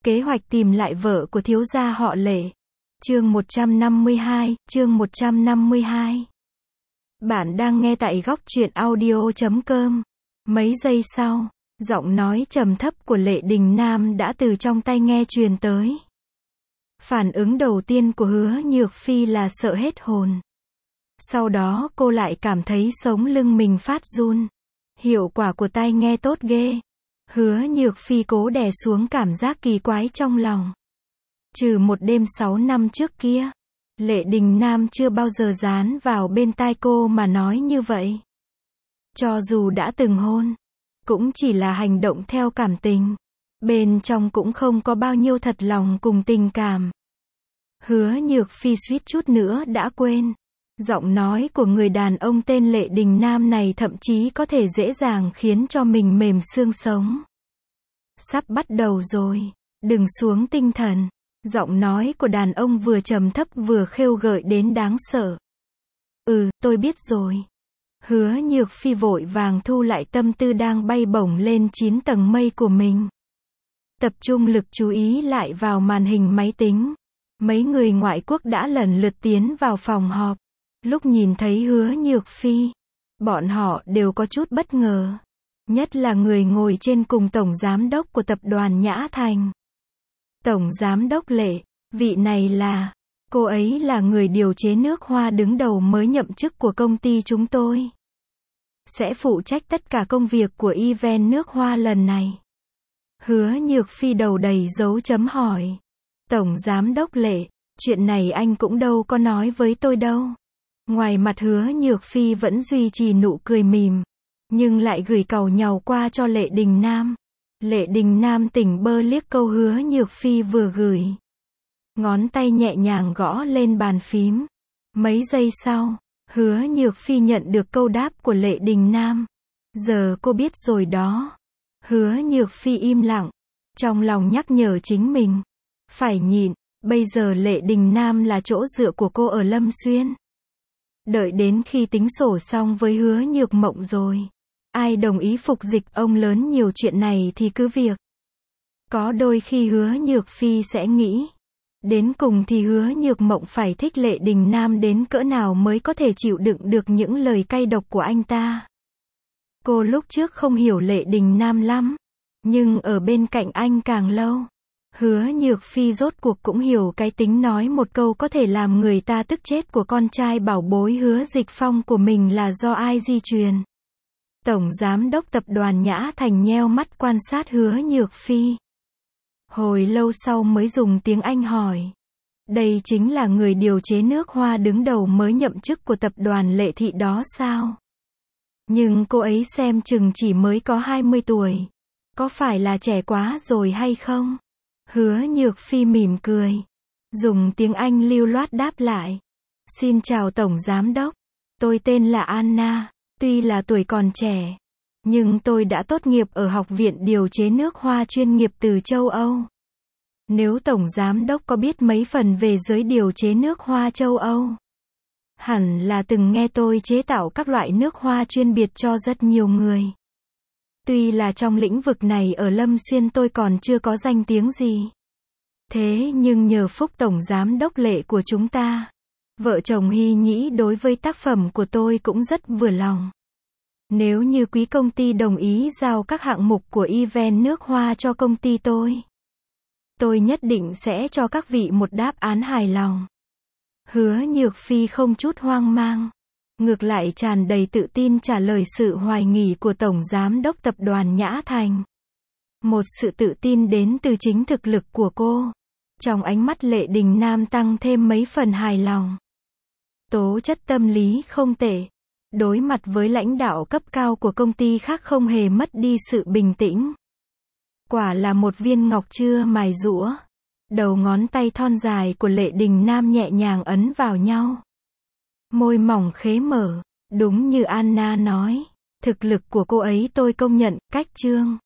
Kế hoạch tìm lại vợ của thiếu gia họ Lệ. Chương 152, chương 152. Bạn đang nghe tại góc truyện audio.com. Mấy giây sau, giọng nói trầm thấp của Lệ Đình Nam đã từ trong tai nghe truyền tới. Phản ứng đầu tiên của Hứa Nhược Phi là sợ hết hồn. Sau đó cô lại cảm thấy sống lưng mình phát run. Hiệu quả của tai nghe tốt ghê. Hứa Nhược Phi cố đè xuống cảm giác kỳ quái trong lòng. Trừ một đêm 6 năm trước kia, Lệ Đình Nam chưa bao giờ dán vào bên tai cô mà nói như vậy. Cho dù đã từng hôn, cũng chỉ là hành động theo cảm tình. Bên trong cũng không có bao nhiêu thật lòng cùng tình cảm. Hứa Nhược Phi suýt chút nữa đã quên. Giọng nói của người đàn ông tên Lệ Đình Nam này thậm chí có thể dễ dàng khiến cho mình mềm xương sống. Sắp bắt đầu rồi, đừng xuống tinh thần. Giọng nói của đàn ông vừa trầm thấp vừa khêu gợi đến đáng sợ. Tôi biết rồi. Hứa Nhược Phi vội vàng thu lại tâm tư đang bay bổng lên 9 tầng mây của mình. Tập trung lực chú ý lại vào màn hình máy tính. Mấy người ngoại quốc đã lần lượt tiến vào phòng họp. Lúc nhìn thấy Hứa Nhược Phi, bọn họ đều có chút bất ngờ. Nhất là người ngồi trên cùng tổng giám đốc của tập đoàn Nhã Thành. Tổng giám đốc Lệ, vị này là, cô ấy là người điều chế nước hoa đứng đầu mới nhậm chức của công ty chúng tôi. Sẽ phụ trách tất cả công việc của event nước hoa lần này. Hứa Nhược Phi đầu đầy dấu chấm hỏi. Tổng giám đốc Lệ, chuyện này anh cũng đâu có nói với tôi đâu. Ngoài mặt Hứa Nhược Phi vẫn duy trì nụ cười mỉm, nhưng lại gửi càu nhàu qua cho Lệ Đình Nam. Lệ Đình Nam tỉnh bơ liếc câu Hứa Nhược Phi vừa gửi. Ngón tay nhẹ nhàng gõ lên bàn phím. Mấy giây sau, Hứa Nhược Phi nhận được câu đáp của Lệ Đình Nam. Giờ cô biết rồi đó. Hứa Nhược Phi im lặng, trong lòng nhắc nhở chính mình. Phải nhịn, bây giờ Lệ Đình Nam là chỗ dựa của cô ở Lâm Xuyên. Đợi đến khi tính sổ xong với Hứa Nhược Mộng rồi, ai đồng ý phục dịch ông lớn nhiều chuyện này thì cứ việc. Có đôi khi Hứa Nhược Phi sẽ nghĩ, đến cùng thì Hứa Nhược Mộng phải thích Lệ Đình Nam đến cỡ nào mới có thể chịu đựng được những lời cay độc của anh ta. Cô lúc trước không hiểu Lệ Đình Nam lắm, nhưng ở bên cạnh anh càng lâu, Hứa Nhược Phi rốt cuộc cũng hiểu cái tính nói một câu có thể làm người ta tức chết của con trai bảo bối Hứa Dịch Phong của mình là do ai di truyền. Tổng giám đốc tập đoàn Nhã Thành nheo mắt quan sát Hứa Nhược Phi. Hồi lâu sau mới dùng tiếng Anh hỏi. Đây chính là người điều chế nước hoa đứng đầu mới nhậm chức của tập đoàn Lệ Thị đó sao? Nhưng cô ấy xem chừng chỉ mới có 20 tuổi. Có phải là trẻ quá rồi hay không? Hứa Nhược Phi mỉm cười, dùng tiếng Anh lưu loát đáp lại. Xin chào Tổng Giám đốc, tôi tên là Anna, tuy là tuổi còn trẻ, nhưng tôi đã tốt nghiệp ở Học viện Điều chế nước hoa chuyên nghiệp từ châu Âu. Nếu Tổng Giám đốc có biết mấy phần về giới điều chế nước hoa châu Âu, hẳn là từng nghe tôi chế tạo các loại nước hoa chuyên biệt cho rất nhiều người. Tuy là trong lĩnh vực này ở Lâm Xuyên tôi còn chưa có danh tiếng gì. Thế nhưng nhờ phúc Tổng Giám đốc Lệ của chúng ta, vợ chồng Hy Nhĩ đối với tác phẩm của tôi cũng rất vừa lòng. Nếu như quý công ty đồng ý giao các hạng mục của event nước hoa cho công ty tôi nhất định sẽ cho các vị một đáp án hài lòng. Hứa Nhược Phi không chút hoang mang, ngược lại tràn đầy tự tin trả lời sự hoài nghi của Tổng Giám đốc Tập đoàn Nhã Thành. Một sự tự tin đến từ chính thực lực của cô. Trong ánh mắt Lệ Đình Nam tăng thêm mấy phần hài lòng. Tố chất tâm lý không tệ. Đối mặt với lãnh đạo cấp cao của công ty khác không hề mất đi sự bình tĩnh. Quả là một viên ngọc chưa mài giũa. Đầu ngón tay thon dài của Lệ Đình Nam nhẹ nhàng ấn vào nhau. Môi mỏng khế mở, đúng như Anna nói, thực lực của cô ấy tôi công nhận, cách chương.